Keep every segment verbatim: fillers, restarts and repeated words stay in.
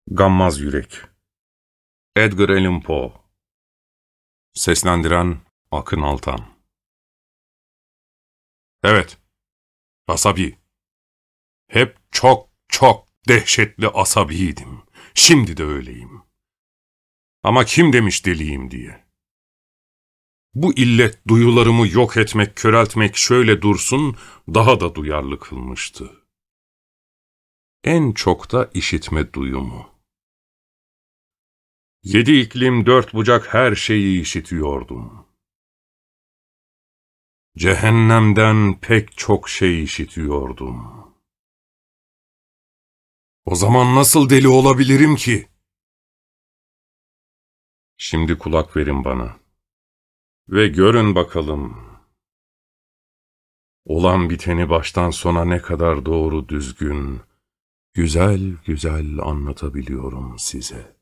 Gammaz Yürek. Edgar Allan Poe. Seslendiren Akın Altan. Evet, asabi. Hep çok çok dehşetli asabiydim. Şimdi de öyleyim. Ama kim demiş deliyim diye. Bu illet duyularımı yok etmek, köreltmek şöyle dursun, daha da duyarlı kılmıştı. En çok da işitme duyumu. Yedi iklim dört bucak her şeyi işitiyordum. Cehennemden pek çok şey işitiyordum. O zaman nasıl deli olabilirim ki? Şimdi kulak verin bana. Ve görün bakalım. Olan biteni baştan sona ne kadar doğru düzgün, güzel güzel anlatabiliyorum size.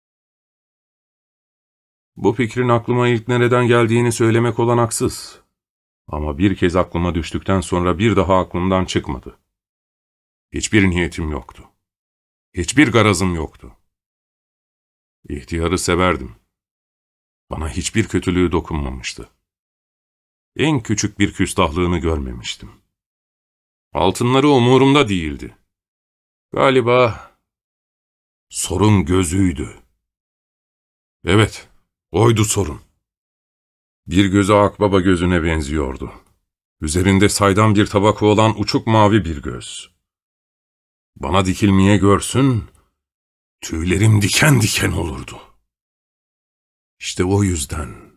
Bu fikrin aklıma ilk nereden geldiğini söylemek olanaksız. Ama bir kez aklıma düştükten sonra bir daha aklımdan çıkmadı. Hiçbir niyetim yoktu. Hiçbir garazım yoktu. İhtiyarı severdim. Bana hiçbir kötülüğü dokunmamıştı. En küçük bir küstahlığını görmemiştim. Altınları umurumda değildi. Galiba sorun gözüydü. Evet, oydu sorun. Bir gözü akbaba gözüne benziyordu. Üzerinde saydam bir tabaka olan uçuk mavi bir göz. Bana dikilmeye görsün, tüylerim diken diken olurdu. İşte o yüzden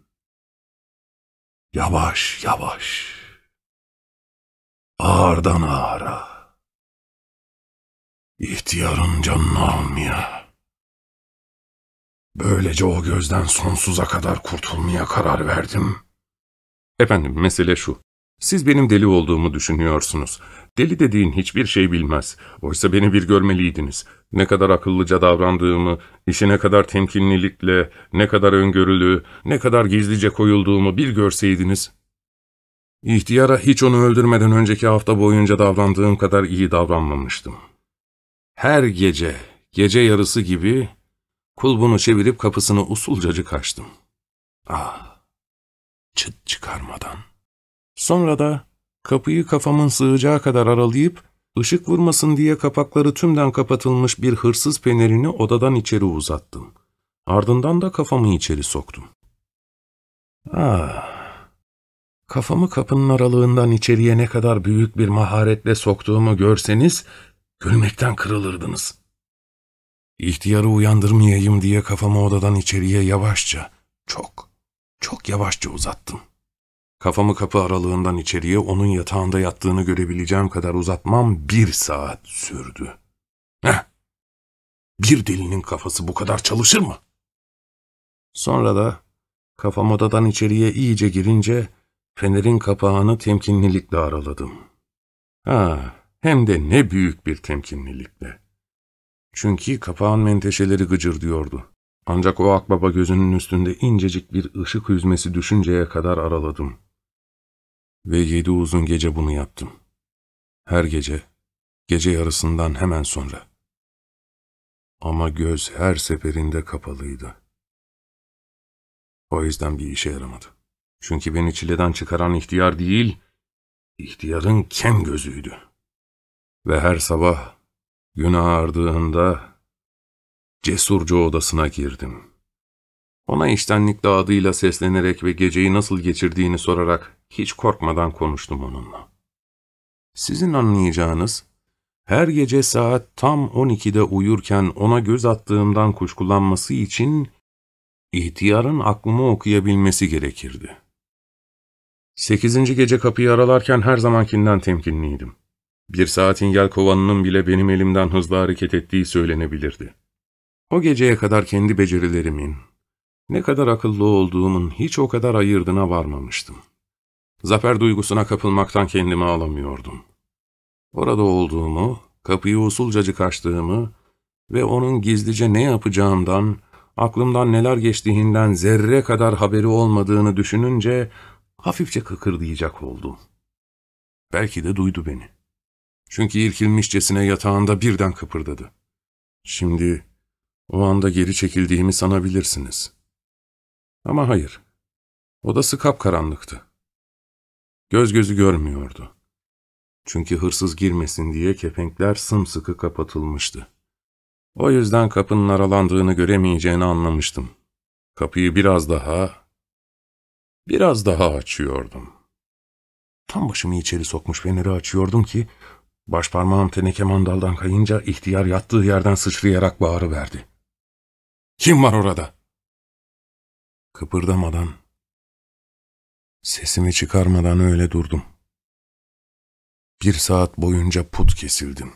yavaş yavaş, ağırdan ağıra, ihtiyarın canını almaya, böylece o gözden sonsuza kadar kurtulmaya karar verdim. Efendim, mesele şu. Siz benim deli olduğumu düşünüyorsunuz. Deli dediğin hiçbir şey bilmez. Oysa beni bir görmeliydiniz. Ne kadar akıllıca davrandığımı, işi ne kadar temkinlilikle, ne kadar öngörülü, ne kadar gizlice koyulduğumu bir görseydiniz. İhtiyara hiç onu öldürmeden önceki hafta boyunca davrandığım kadar iyi davranmamıştım. Her gece, gece yarısı gibi kulbunu çevirip kapısını usulcacık açtım. Ah, çıt çıkarmadan. Sonra da kapıyı kafamın sığacağı kadar aralayıp, ışık vurmasın diye kapakları tümden kapatılmış bir hırsız fenerini odadan içeri uzattım. Ardından da kafamı içeri soktum. Ah, kafamı kapının aralığından içeriye ne kadar büyük bir maharetle soktuğumu görseniz, gülmekten kırılırdınız. İhtiyarı uyandırmayayım diye kafamı odadan içeriye yavaşça, çok, çok yavaşça uzattım. Kafamı kapı aralığından içeriye onun yatağında yattığını görebileceğim kadar uzatmam bir saat sürdü. Heh! Bir delinin kafası bu kadar çalışır mı? Sonra da kafam odadan içeriye iyice girince fenerin kapağını temkinlilikle araladım. Ha, hem de ne büyük bir temkinlilikle. Çünkü kapağın menteşeleri gıcırdıyordu. Ancak o akbaba gözünün üstünde incecik bir ışık hüzmesi düşünceye kadar araladım. Ve yedi uzun gece bunu yaptım. Her gece, gece yarısından hemen sonra. Ama göz her seferinde kapalıydı. O yüzden bir işe yaramadı. Çünkü beni çileden çıkaran ihtiyar değil, ihtiyarın kem gözüydü. Ve her sabah, gün ağardığında cesurca odasına girdim. Ona içtenlikle adıyla seslenerek ve geceyi nasıl geçirdiğini sorarak hiç korkmadan konuştum onunla. Sizin anlayacağınız, her gece saat tam on ikide uyurken ona göz attığımdan kuşkulanması için ihtiyarın aklımı okuyabilmesi gerekirdi. Sekizinci gece kapıyı aralarken her zamankinden temkinliydim. Bir saatin yelkovanının bile benim elimden hızlı hareket ettiği söylenebilirdi. O geceye kadar kendi becerilerimin, ne kadar akıllı olduğumun hiç o kadar ayırdına varmamıştım. Zafer duygusuna kapılmaktan kendimi alamıyordum. Orada olduğumu, kapıyı usulcacık açtığımı ve onun gizlice ne yapacağımdan, aklımdan neler geçtiğinden zerre kadar haberi olmadığını düşününce hafifçe kıkırdayacak oldum. Belki de duydu beni. Çünkü irkilmişçesine yatağında birden kıpırdadı. Şimdi O anda geri çekildiğimi sanabilirsiniz. Ama hayır. Odası kapkaranlıktı. Göz gözü görmüyordu. Çünkü hırsız girmesin diye kepenkler sımsıkı kapatılmıştı. O yüzden kapının aralandığını göremeyeceğini anlamıştım. Kapıyı biraz daha, biraz daha açıyordum. Tam başımı içeri sokmuş feneri açıyordum ki, başparmağım teneke mandaldan kayınca ihtiyar yattığı yerden sıçrayarak bağırıverdi. "Kim var orada?" Kıpırdamadan, sesimi çıkarmadan öyle durdum. Bir saat boyunca put kesildim.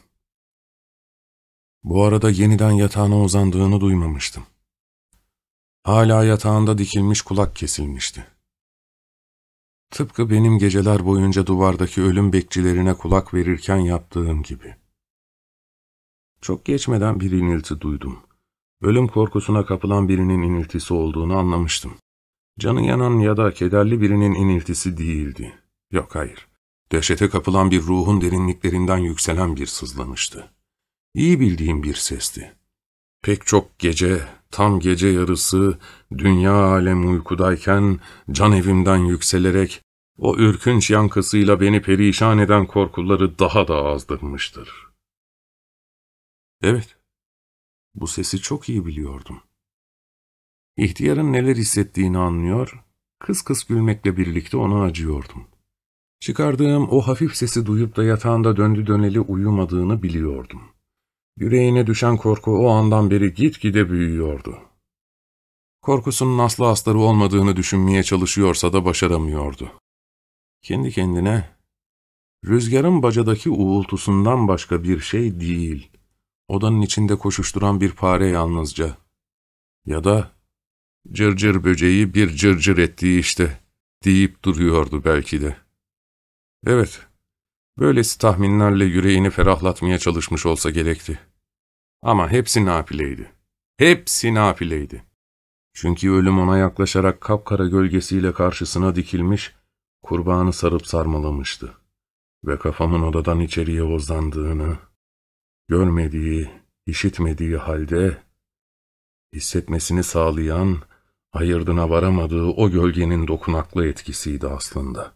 Bu arada yeniden yatağına uzandığını duymamıştım. Hala yatağında dikilmiş kulak kesilmişti. Tıpkı benim geceler boyunca duvardaki ölüm bekçilerine kulak verirken yaptığım gibi. Çok geçmeden bir inilti duydum. Ölüm korkusuna kapılan birinin iniltisi olduğunu anlamıştım. Canı yanan ya da kederli birinin iniltisi değildi. Yok, hayır. Dehşete kapılan bir ruhun derinliklerinden yükselen bir sızlanıştı. İyi bildiğim bir sesti. Pek çok gece, tam gece yarısı, dünya alem uykudayken can evimden yükselerek o ürkünç yankısıyla beni perişan eden korkuları daha da azdırmıştır. Evet, bu sesi çok iyi biliyordum. İhtiyarın neler hissettiğini anlıyor, kıs kıs gülmekle birlikte ona acıyordum. Çıkardığım o hafif sesi duyup da yatağında döndü döneli uyumadığını biliyordum. Yüreğine düşen korku o andan beri gitgide büyüyordu. Korkusunun aslı astarı olmadığını düşünmeye çalışıyorsa da başaramıyordu. Kendi kendine, rüzgarın bacadaki uğultusundan başka bir şey değil, odanın içinde koşuşturan bir fare yalnızca. Ya da cırcır böceği bir cırcır ettiği işte, deyip duruyordu belki de. Evet, böylesi tahminlerle yüreğini ferahlatmaya çalışmış olsa gerekti. Ama hepsi nafileydi. Hepsi nafileydi. Çünkü ölüm ona yaklaşarak kapkara gölgesiyle karşısına dikilmiş, kurbanı sarıp sarmalamıştı. Ve kafamın odadan içeriye uzandığını, görmediği, işitmediği halde, hissetmesini sağlayan, ayırdına varamadığı o gölgenin dokunaklı etkisiydi aslında.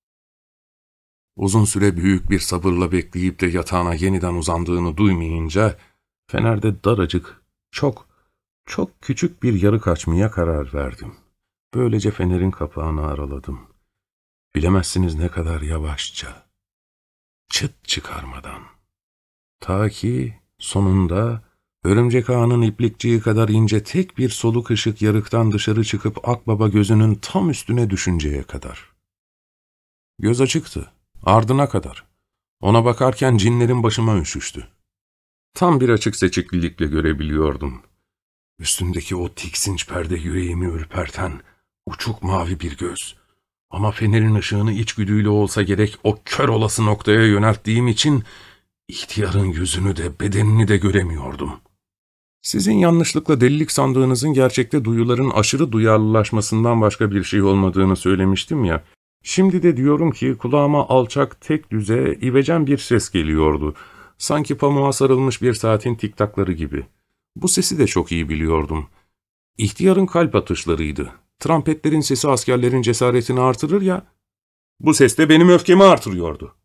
Uzun süre büyük bir sabırla bekleyip de yatağına yeniden uzandığını duymayınca, fenerde daracık, çok, çok küçük bir yarık açmaya karar verdim. Böylece fenerin kapağını araladım. Bilemezsiniz ne kadar yavaşça, çıt çıkarmadan. Ta ki sonunda örümcek ağının iplikçiği kadar ince tek bir soluk ışık yarıktan dışarı çıkıp akbaba gözünün tam üstüne düşünceye kadar. Göz açıktı, ardına kadar. Ona bakarken cinlerin başıma üşüştü. Tam bir açık seçiklilikle görebiliyordum. Üstündeki o tiksinç perde yüreğimi ürperten, uçuk mavi bir göz. Ama fenerin ışığını içgüdüyle olsa gerek o kör olası noktaya yönelttiğim için, ihtiyarın yüzünü de bedenini de göremiyordum. Sizin yanlışlıkla delilik sandığınızın gerçekte duyuların aşırı duyarlılaşmasından başka bir şey olmadığını söylemiştim ya. Şimdi de diyorum ki kulağıma alçak, tek düze, ivecen bir ses geliyordu. Sanki pamuğa sarılmış bir saatin tiktakları gibi. Bu sesi de çok iyi biliyordum. İhtiyarın kalp atışlarıydı. Trampetlerin sesi askerlerin cesaretini artırır ya, bu ses de benim öfkemi artırıyordu.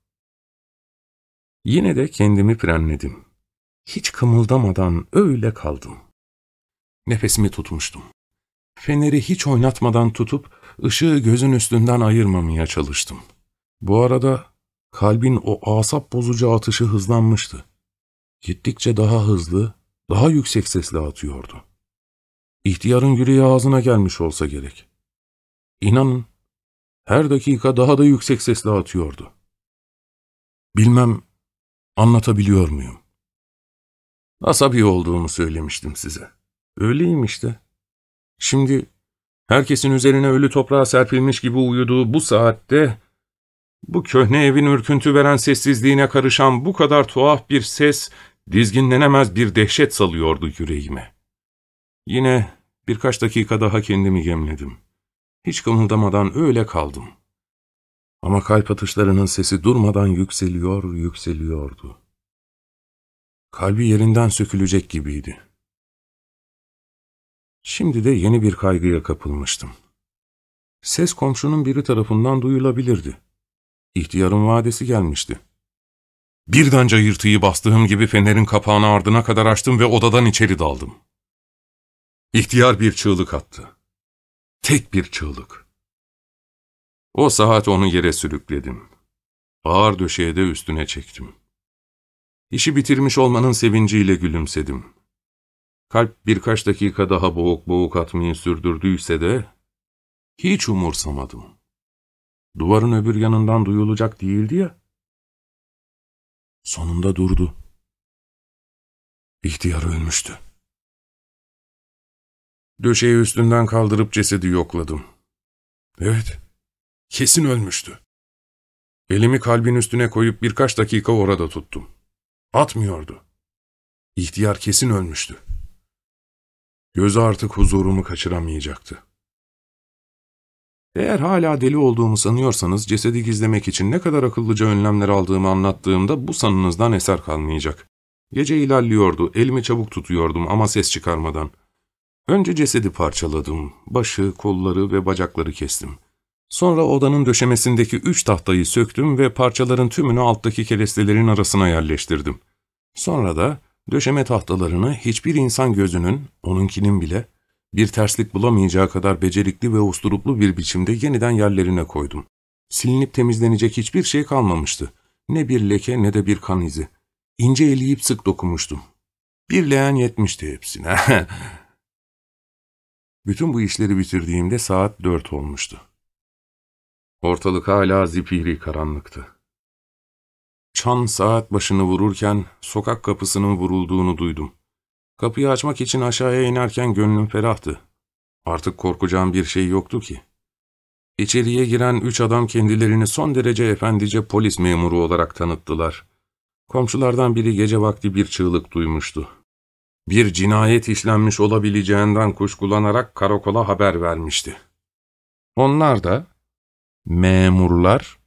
Yine de kendimi frenledim. Hiç kımıldamadan öyle kaldım. Nefesimi tutmuştum. Feneri hiç oynatmadan tutup ışığı gözün üstünden ayırmamaya çalıştım. Bu arada kalbin o asap bozucu atışı hızlanmıştı. Gittikçe daha hızlı, daha yüksek sesle atıyordu. İhtiyarın yüreği ağzına gelmiş olsa gerek. İnanın, her dakika daha da yüksek sesle atıyordu. Bilmem anlatabiliyor muyum? Asabi olduğumu söylemiştim size. Öyleyim işte. Şimdi herkesin üzerine ölü toprağa serpilmiş gibi uyuduğu bu saatte, bu köhne evin ürküntü veren sessizliğine karışan bu kadar tuhaf bir ses, dizginlenemez bir dehşet salıyordu yüreğime. Yine birkaç dakika daha kendimi gemledim. Hiç kımıldamadan öyle kaldım. Ama kalp atışlarının sesi durmadan yükseliyor, yükseliyordu. Kalbi yerinden sökülecek gibiydi. Şimdi de yeni bir kaygıya kapılmıştım. Ses komşunun biri tarafından duyulabilirdi. İhtiyarın vadesi gelmişti. Birden cayırtıyı bastığım gibi fenerin kapağını ardına kadar açtım ve odadan içeri daldım. İhtiyar bir çığlık attı. Tek bir çığlık. O saat onu yere sürükledim. Ağır döşeğe de üstüne çektim. İşi bitirmiş olmanın sevinciyle gülümsedim. Kalp birkaç dakika daha boğuk boğuk atmayı sürdürdüyse de hiç umursamadım. Duvarın öbür yanından duyulacak değildi ya. Sonunda durdu. İhtiyar ölmüştü. Döşeği üstünden kaldırıp cesedi yokladım. Evet, kesin ölmüştü. Elimi kalbin üstüne koyup birkaç dakika orada tuttum. Atmıyordu. İhtiyar kesin ölmüştü. Gözü artık huzurumu kaçıramayacaktı. Eğer hala deli olduğumu sanıyorsanız cesedi gizlemek için ne kadar akıllıca önlemler aldığımı anlattığımda bu sanınızdan eser kalmayacak. Gece ilerliyordu, elimi çabuk tutuyordum ama ses çıkarmadan. Önce cesedi parçaladım, başı, kolları ve bacakları kestim. Sonra odanın döşemesindeki üç tahtayı söktüm ve parçaların tümünü alttaki kerestelerin arasına yerleştirdim. Sonra da döşeme tahtalarını hiçbir insan gözünün, onunkinin bile, bir terslik bulamayacağı kadar becerikli ve usturuplu bir biçimde yeniden yerlerine koydum. Silinip temizlenecek hiçbir şey kalmamıştı. Ne bir leke ne de bir kan izi. İnce eleyip sık dokunmuştum. Bir leğen yetmişti hepsine. Bütün bu işleri bitirdiğimde saat dört olmuştu. Ortalık hala zifiri karanlıktı. Çan saat başını vururken sokak kapısının vurulduğunu duydum. Kapıyı açmak için aşağıya inerken gönlüm ferahtı. Artık korkacağım bir şey yoktu ki. İçeriye giren üç adam kendilerini son derece efendice polis memuru olarak tanıttılar. Komşulardan biri gece vakti bir çığlık duymuştu. Bir cinayet işlenmiş olabileceğinden kuşkulanarak karakola haber vermişti. Onlar da, memurlar,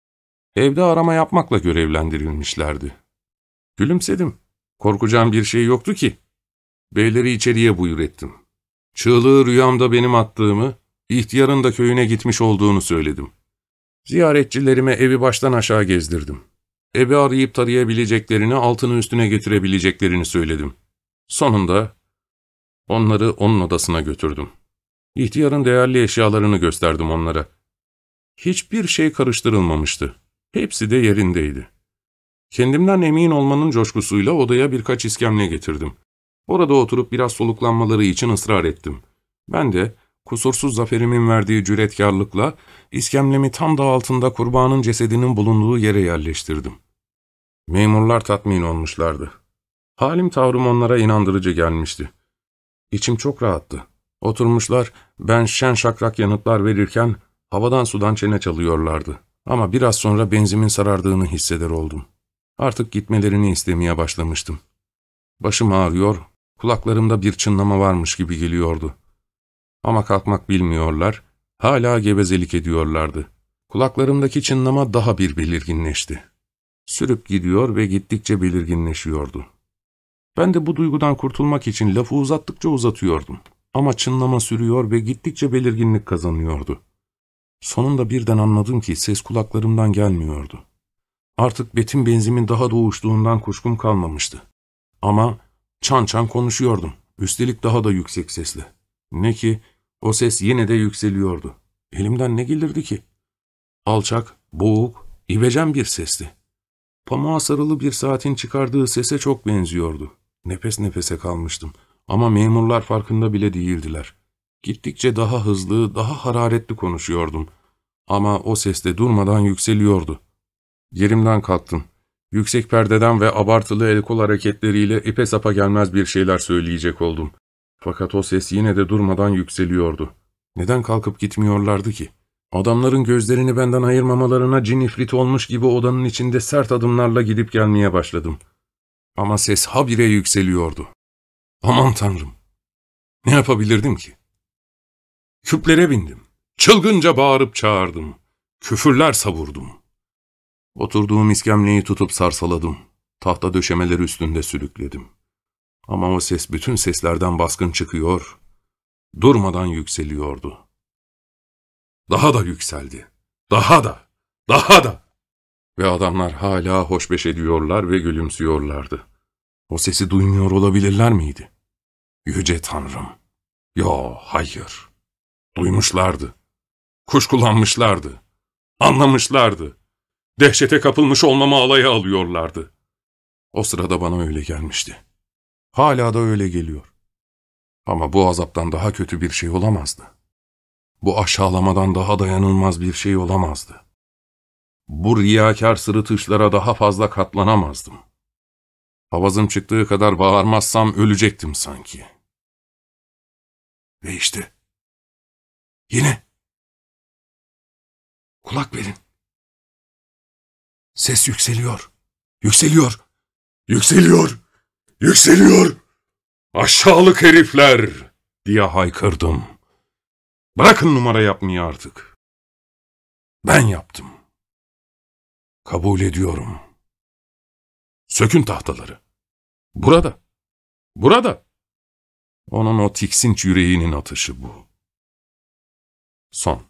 evde arama yapmakla görevlendirilmişlerdi. Gülümsedim. Korkacağım bir şey yoktu ki. Beyleri içeriye buyur ettim. Çığlığı rüyamda benim attığımı, ihtiyarın da köyüne gitmiş olduğunu söyledim. Ziyaretçilerime evi baştan aşağı gezdirdim. Evi arayıp tarayabileceklerini, altını üstüne getirebileceklerini söyledim. Sonunda onları onun odasına götürdüm. İhtiyarın değerli eşyalarını gösterdim onlara. Hiçbir şey karıştırılmamıştı. Hepsi de yerindeydi. Kendimden emin olmanın coşkusuyla odaya birkaç iskemle getirdim. Orada oturup biraz soluklanmaları için ısrar ettim. Ben de kusursuz zaferimin verdiği cüretkarlıkla iskemlemi tam da altında kurbanın cesedinin bulunduğu yere yerleştirdim. Memurlar tatmin olmuşlardı. Halim tavrım onlara inandırıcı gelmişti. İçim çok rahattı. Oturmuşlar, ben şen şakrak yanıtlar verirken havadan sudan çene çalıyorlardı. Ama biraz sonra benzimin sarardığını hisseder oldum. Artık gitmelerini istemeye başlamıştım. Başım ağrıyor, kulaklarımda bir çınlama varmış gibi geliyordu. Ama kalkmak bilmiyorlar, hala gevezelik ediyorlardı. Kulaklarımdaki çınlama daha bir belirginleşti. Sürüp gidiyor ve gittikçe belirginleşiyordu. Ben de bu duygudan kurtulmak için lafı uzattıkça uzatıyordum. Ama çınlama sürüyor ve gittikçe belirginlik kazanıyordu. Sonunda birden anladım ki ses kulaklarımdan gelmiyordu. Artık betim benzimin daha doğuştuğundan kuşkum kalmamıştı. Ama çan çan konuşuyordum. Üstelik daha da yüksek sesle. Ne ki o ses yine de yükseliyordu. Elimden ne gelirdi ki? Alçak, boğuk, ivecen bir sesti. Pamuğa sarılı bir saatin çıkardığı sese çok benziyordu. Nefes nefese kalmıştım. Ama memurlar farkında bile değildiler. Gittikçe daha hızlı, daha hararetli konuşuyordum. Ama o ses de durmadan yükseliyordu. Yerimden kalktım. Yüksek perdeden ve abartılı el kol hareketleriyle ipe sapa gelmez bir şeyler söyleyecek oldum. Fakat o ses yine de durmadan yükseliyordu. Neden kalkıp gitmiyorlardı ki? Adamların gözlerini benden ayırmamalarına cin ifrit olmuş gibi odanın içinde sert adımlarla gidip gelmeye başladım. Ama ses habire yükseliyordu. Aman Tanrım! Ne yapabilirdim ki? Küplere bindim. Çılgınca bağırıp çağırdım. Küfürler savurdum. Oturduğum iskemleyi tutup sarsaladım. Tahta döşemeleri üstünde sürükledim. Ama o ses bütün seslerden baskın çıkıyor, durmadan yükseliyordu. Daha da yükseldi. Daha da, daha da. Ve adamlar hala hoşbeş ediyorlar ve gülümsüyorlardı. O sesi duymuyor olabilirler miydi? Yüce Tanrım. Yo, hayır. Duymuşlardı. Kuşkulanmışlardı. Anlamışlardı. Dehşete kapılmış olmamı alaya alıyorlardı. O sırada bana öyle gelmişti. Hala da öyle geliyor. Ama bu azaptan daha kötü bir şey olamazdı. Bu aşağılamadan daha dayanılmaz bir şey olamazdı. Bu riyakâr sırıtışlara daha fazla katlanamazdım. Avazım çıktığı kadar bağırmazsam ölecektim sanki. Ve işte, yine, kulak verin. Ses yükseliyor, yükseliyor, yükseliyor, yükseliyor. Aşağılık herifler diye haykırdım. Bırakın numara yapmayı artık. Ben yaptım. Kabul ediyorum. Sökün tahtaları. Burada. Burada. Onun o tiksinç yüreğinin atışı bu. Son.